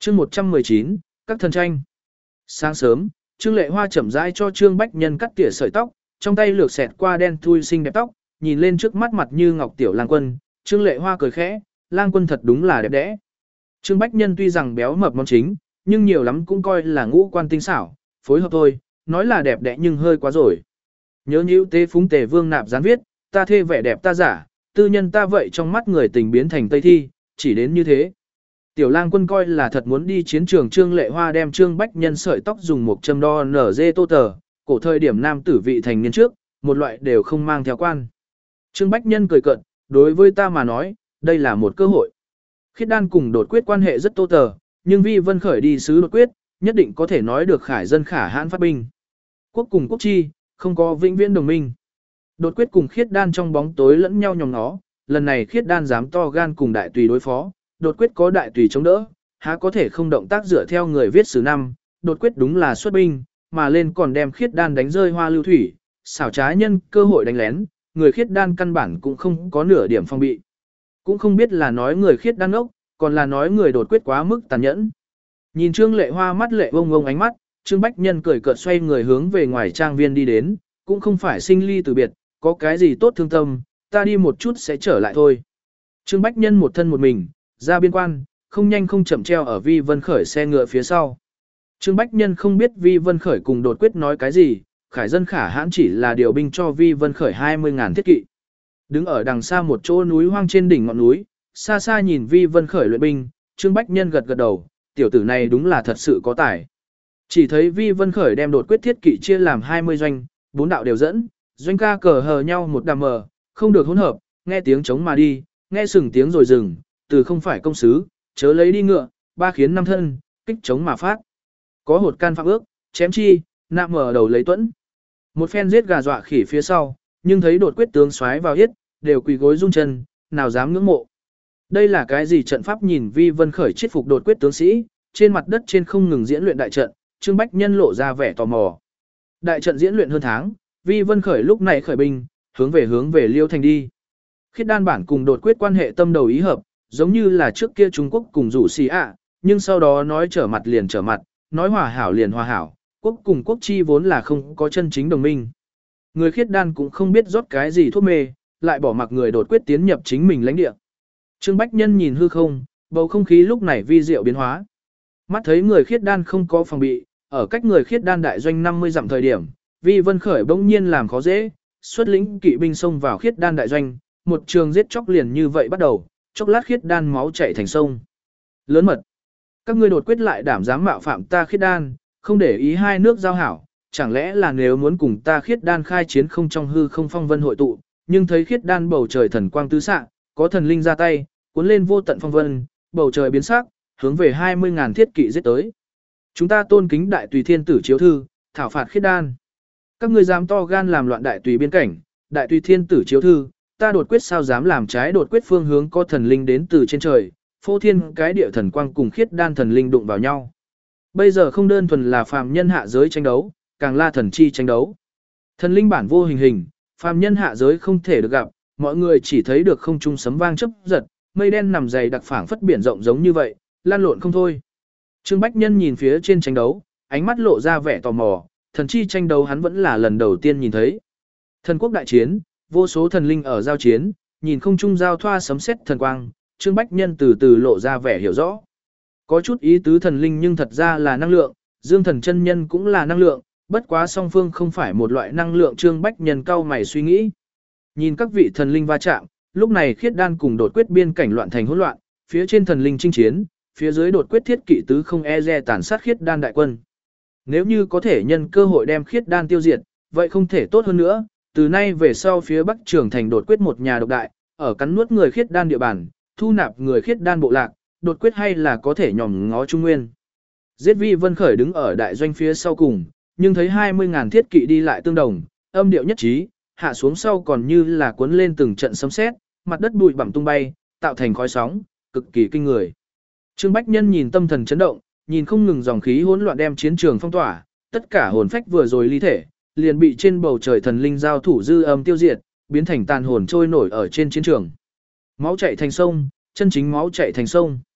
Chương 119, các thần tranh. Sáng sớm, Trương Lệ Hoa chậm rãi cho Trương Bách Nhân cắt tỉa sợi tóc, trong tay lược xẹt qua đen thui xinh đẹp tóc, nhìn lên trước mắt mặt như ngọc tiểu Lang Quân, Trương Lệ Hoa cười khẽ, Lang Quân thật đúng là đẹp đẽ. Trương Bách Nhân tuy rằng béo mập món chính, nhưng nhiều lắm cũng coi là ngũ quan tinh xảo, phối hợp thôi, nói là đẹp đẽ nhưng hơi quá rồi. Nhớ nhữu tế phúng tề vương nạp gián viết, ta thê vẻ đẹp ta giả, tư nhân ta vậy trong mắt người tình biến thành tây thi, chỉ đến như thế. Tiểu Lang Quân coi là thật muốn đi chiến trường. Trương Lệ Hoa đem Trương Bách Nhân sợi tóc dùng một châm đo nở dê tô tờ, cổ thời điểm nam tử vị thành niên trước, một loại đều không mang theo quan. Trương Bách Nhân cười cợt, đối với ta mà nói, đây là một cơ hội. Khiết đan cùng đột quyết quan hệ rất tô tờ, nhưng Vi Vân Khởi đi sứ đột quyết, nhất định có thể nói được khải dân khả hãn phát binh. Quốc cùng quốc chi, không có vĩnh viễn đồng minh. Đột quyết cùng khiết đan trong bóng tối lẫn nhau nhòm nó, lần này khiết đan dám to gan cùng đại tùy đối phó, đột quyết có đại tùy chống đỡ, há có thể không động tác dựa theo người viết sử năm, đột quyết đúng là xuất binh, mà lên còn đem khiết đan đánh rơi hoa lưu thủy, xảo trá nhân cơ hội đánh lén, người khiết đan căn bản cũng không có nửa điểm phong bị. Cũng không biết là nói người khiết đan ốc, còn là nói người đột quyết quá mức tàn nhẫn. Nhìn Trương Lệ Hoa mắt lệ vông vông ánh mắt, Trương Bách Nhân cười cợt xoay người hướng về ngoài trang viên đi đến, cũng không phải sinh ly từ biệt, có cái gì tốt thương tâm, ta đi một chút sẽ trở lại thôi. Trương Bách Nhân một thân một mình, ra biên quan, không nhanh không chậm treo ở Vi Vân Khởi xe ngựa phía sau. Trương Bách Nhân không biết Vi Vân Khởi cùng đột quyết nói cái gì, khải dân khả hãn chỉ là điều binh cho Vi Vân Khởi 20.000 thiết kỵ. Đứng ở đằng xa một chỗ núi hoang trên đỉnh ngọn núi, xa xa nhìn Vi Vân Khởi luyện binh, Trương Bách Nhân gật gật đầu, tiểu tử này đúng là thật sự có tài. Chỉ thấy Vi Vân Khởi đem đột quyết thiết kỵ chia làm 20 doanh, 4 đạo đều dẫn, doanh ca cờ hờ nhau một đàm mờ, không được hỗn hợp, nghe tiếng trống mà đi, nghe sừng tiếng rồi dừng, từ không phải công sứ, chớ lấy đi ngựa, ba khiến năm thân, kích trống mà phát. Có hột can phạm ước, chém chi, nạm mở đầu lấy tuẫn. Một phen giết gà dọa khỉ phía sau, nhưng thấy đột quyết tướng xoáy vào yết, đều quỳ gối rung chân, nào dám ngưỡng mộ. Đây là cái gì trận pháp? Nhìn Vi Vân Khởi chết phục đột quyết tướng sĩ, trên mặt đất trên không ngừng diễn luyện đại trận, Trương Bách Nhân lộ ra vẻ tò mò. Đại trận diễn luyện hơn tháng, Vi Vân Khởi lúc này khởi binh, hướng về Liêu Thành đi. Khiết đan bản cùng đột quyết quan hệ tâm đầu ý hợp, giống như là trước kia Trung Quốc cùng rủ xì ạ, nhưng sau đó nói trở mặt liền trở mặt, nói hòa hảo liền hòa hảo, quốc cùng quốc chi vốn là không có chân chính đồng minh. Người khiết đan cũng không biết rót cái gì thuốc mê, lại bỏ mặc người đột quyết tiến nhập chính mình lãnh địa. Trương Bách Nhân nhìn hư không, bầu không khí lúc này vi diệu biến hóa. Mắt thấy người khiết đan không có phòng bị, ở cách người khiết đan đại doanh 50 dặm thời điểm, Vi Vân Khởi bỗng nhiên làm khó dễ, xuất lĩnh kỵ binh xông vào khiết đan đại doanh, một trường giết chóc liền như vậy bắt đầu, chốc lát khiết đan máu chảy thành sông. Lớn mật, các ngươi đột quyết lại đảm dám mạo phạm ta khiết đan, không để ý hai nước giao hảo, chẳng lẽ là nếu muốn cùng ta khiết đan khai chiến không trong hư không phong vân hội tụ, nhưng thấy khiết đan bầu trời thần quang tứ xạ, có thần linh ra tay, cuốn lên vô tận phong vân, bầu trời biến sắc, hướng về 20.000 thiết kỵ giết tới. Chúng ta tôn kính đại tùy thiên tử chiếu thư, thảo phạt khiết đan. Các ngươi dám to gan làm loạn đại tùy biên cảnh, đại tùy thiên tử chiếu thư, ta đột quyết sao dám làm trái đột quyết phương hướng có thần linh đến từ trên trời, phô thiên cái địa thần quang cùng khiết đan thần linh đụng vào nhau. Bây giờ không đơn thuần là phàm nhân hạ giới tranh đấu, càng là thần chi tranh đấu. Thần linh bản vô hình hình, phàm nhân hạ giới không thể được gặp, mọi người chỉ thấy được không trung sấm vang chớp giật, mây đen nằm dày đặc phảng phất biển rộng giống như vậy, lan lộn không thôi. Trương Bách Nhân nhìn phía trên tranh đấu, ánh mắt lộ ra vẻ tò mò, thần chi tranh đấu hắn vẫn là lần đầu tiên nhìn thấy. Thần quốc đại chiến, vô số thần linh ở giao chiến, nhìn không trung giao thoa sấm sét thần quang, Trương Bách Nhân từ từ lộ ra vẻ hiểu rõ. Có chút ý tứ thần linh nhưng thật ra là năng lượng, Dương Thần chân nhân cũng là năng lượng, bất quá song phương không phải một loại năng lượng. Trương Bách Nhân cau mày suy nghĩ. Nhìn các vị thần linh va chạm, lúc này khiết đan cùng đột quyết biên cảnh loạn thành hỗn loạn, phía trên thần linh chinh chiến, phía dưới đột quyết thiết kỵ tứ không e dè tàn sát khiết đan đại quân. Nếu như có thể nhân cơ hội đem khiết đan tiêu diệt, vậy không thể tốt hơn nữa. Từ nay về sau phía bắc trường thành đột quyết một nhà độc đại, ở cắn nuốt người khiết đan địa bàn, thu nạp người khiết đan bộ lạc, đột quyết hay là có thể nhòm ngó Trung Nguyên. Giết Vi Vân Khởi đứng ở đại doanh phía sau cùng, nhưng thấy 20.000 thiết kỵ đi lại tương đồng, âm điệu nhất trí, hạ xuống sau còn như là cuốn lên từng trận sấm sét, mặt đất bụi bặm tung bay, tạo thành khói sóng, cực kỳ kinh người. Trương Bách Nhân nhìn tâm thần chấn động, nhìn không ngừng dòng khí hỗn loạn đem chiến trường phong tỏa, tất cả hồn phách vừa rồi ly thể, liền bị trên bầu trời thần linh giao thủ dư âm tiêu diệt, biến thành tàn hồn trôi nổi ở trên chiến trường. Máu chảy thành sông, chân chính máu chảy thành sông.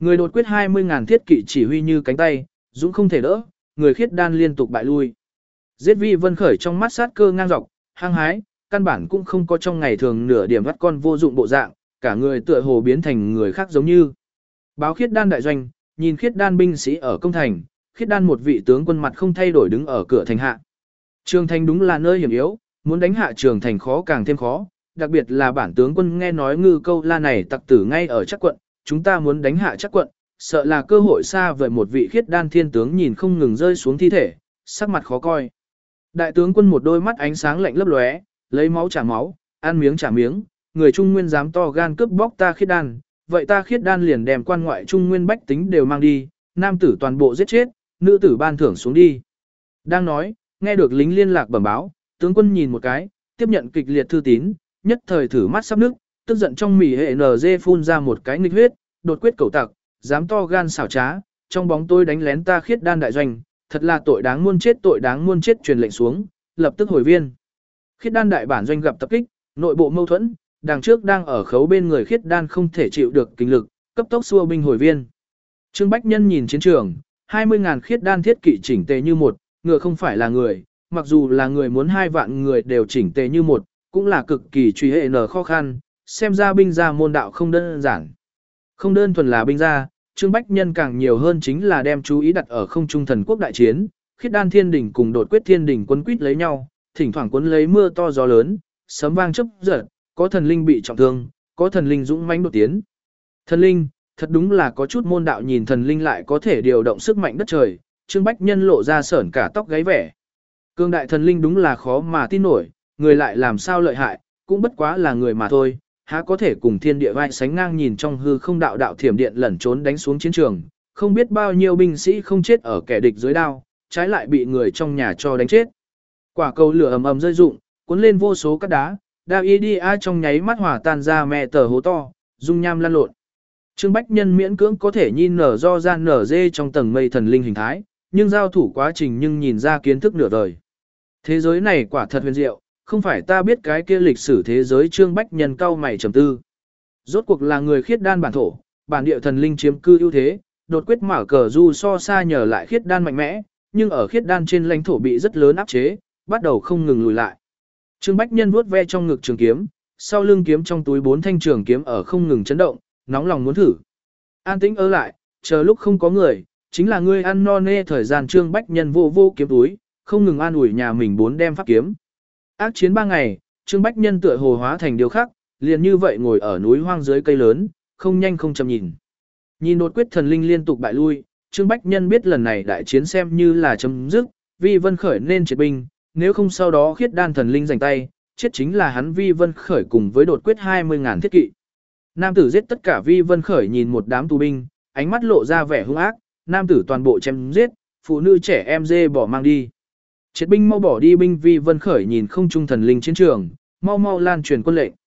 Người đột quyết 20.000 thiết kỵ chỉ huy như cánh tay, dũng không thể đỡ, người khiết đan liên tục bại lui. Giết Vi Vân Khởi trong mắt sát cơ ngang dọc, hăng hái, căn bản cũng không có trong ngày thường nửa điểm vắt con vô dụng bộ dạng, cả người tựa hồ biến thành người khác giống như. Báo khiết đan đại doanh, nhìn khiết đan binh sĩ ở công thành, khiết đan một vị tướng quân mặt không thay đổi đứng ở cửa thành hạ. Trường thành đúng là nơi hiểm yếu, muốn đánh hạ trường thành khó càng thêm khó, đặc biệt là bản tướng quân nghe nói ngư câu la này tặc tử ngay ở chắc quận, chúng ta muốn đánh hạ chắc quận, sợ là cơ hội xa vời. Một vị khiết đan thiên tướng nhìn không ngừng rơi xuống thi thể, sắc mặt khó coi. Đại tướng quân một đôi mắt ánh sáng lạnh lấp lóe, lấy máu trả máu, ăn miếng trả miếng, người Trung Nguyên dám to gan cướp bóc ta khiết đan, vậy ta khiết đan liền đem quan ngoại Trung Nguyên bách tính đều mang đi, nam tử toàn bộ giết chết, nữ tử ban thưởng xuống đi. Đang nói, nghe được lính liên lạc bẩm báo, tướng quân nhìn một cái, tiếp nhận kịch liệt thư tín, nhất thời thử mắt sắp nước, tức giận trong mỉ hệ NG phun ra một cái nghịch huyết, đột quyết cầu tặc, dám to gan xảo trá, trong bóng tôi đánh lén ta khiết đan đại doanh, thật là tội đáng muôn chết truyền lệnh xuống, lập tức hồi viên. Khiết đan đại bản doanh gặp tập kích, nội bộ mâu thuẫn, đằng trước đang ở khấu bên người khiết đan không thể chịu được kinh lực, cấp tốc xua binh hồi viên. Trương Bách Nhân nhìn chiến trường, 20.000 khiết đan thiết kỵ chỉnh tề như một, ngựa không phải là người, mặc dù là người muốn 2 vạn người đều chỉnh tề như một, cũng là cực kỳ truy hệ nở khó khăn, xem ra binh gia môn đạo không đơn giản. Không đơn thuần là binh gia, Trương Bách Nhân càng nhiều hơn chính là đem chú ý đặt ở không trung thần quốc đại chiến, khiết đan thiên đỉnh cùng đột quyết thiên đỉnh quấn quýt lấy nhau, thỉnh thoảng quấn lấy mưa to gió lớn, sấm vang chớp giật, có thần linh bị trọng thương, có thần linh dũng mãnh đột tiến. Thần linh, thật đúng là có chút môn đạo, nhìn thần linh lại có thể điều động sức mạnh đất trời, Trương Bách Nhân lộ ra sởn cả tóc gáy vẻ. Cương đại thần linh đúng là khó mà tin nổi, người lại làm sao lợi hại, cũng bất quá là người mà thôi, há có thể cùng thiên địa vai sánh ngang. Nhìn trong hư không đạo đạo thiểm điện lẩn trốn đánh xuống chiến trường, không biết bao nhiêu binh sĩ không chết ở kẻ địch dưới đao, trái lại bị người trong nhà cho đánh chết. Quả cầu lửa ầm ầm rơi rụng, cuốn lên vô số cát đá, Davidia trong nháy mắt hòa tan ra mẹ tờ hố to, dung nham lan lộn. Trương Bách Nhân miễn cưỡng có thể nhìn nở do gian nở dê trong tầng mây thần linh hình thái, nhưng giao thủ quá trình nhưng nhìn ra kiến thức nửa đời. Thế giới này quả thật huyền diệu, không phải ta biết cái kia lịch sử thế giới. Trương Bách Nhân cau mày trầm tư. Rốt cuộc là người khiết đan bản thổ, bản địa thần linh chiếm cư ưu thế, đột quyết mở cờ du so xa nhờ lại khiết đan mạnh mẽ, nhưng ở khiết đan trên lãnh thổ bị rất lớn áp chế, bắt đầu không ngừng lùi lại. Trương Bách Nhân vuốt ve trong ngực trường kiếm, sau lưng kiếm trong túi 4 thanh trường kiếm ở không ngừng chấn động, nóng lòng muốn thử. An tĩnh ở lại, chờ lúc không có người, chính là ngươi ăn no nê thời gian. Trương Bách Nhân vô vô kiếm túi, không ngừng an ủi nhà mình 4 đem pháp kiếm. Ác chiến 3 ngày, Trương Bách Nhân tựa hồ hóa thành điều khác, liền như vậy ngồi ở núi hoang dưới cây lớn, không nhanh không chậm nhìn. Nhìn đột quyết thần linh liên tục bại lui, Trương Bách Nhân biết lần này đại chiến xem như là chấm dứt, Vi Vân Khởi nên triệt binh, nếu không sau đó khiết đan thần linh giành tay, chết chính là hắn Vi Vân Khởi cùng với đột quyết 20.000 thiết kỵ. Nam tử giết tất cả. Vi Vân Khởi nhìn một đám tù binh, ánh mắt lộ ra vẻ hung ác, nam tử toàn bộ chém giết, phụ nữ trẻ em dê bỏ mang đi. Triệt binh mau bỏ đi binh. Vi Vân Khởi nhìn không trung thần linh chiến trường, mau mau lan truyền quân lệnh.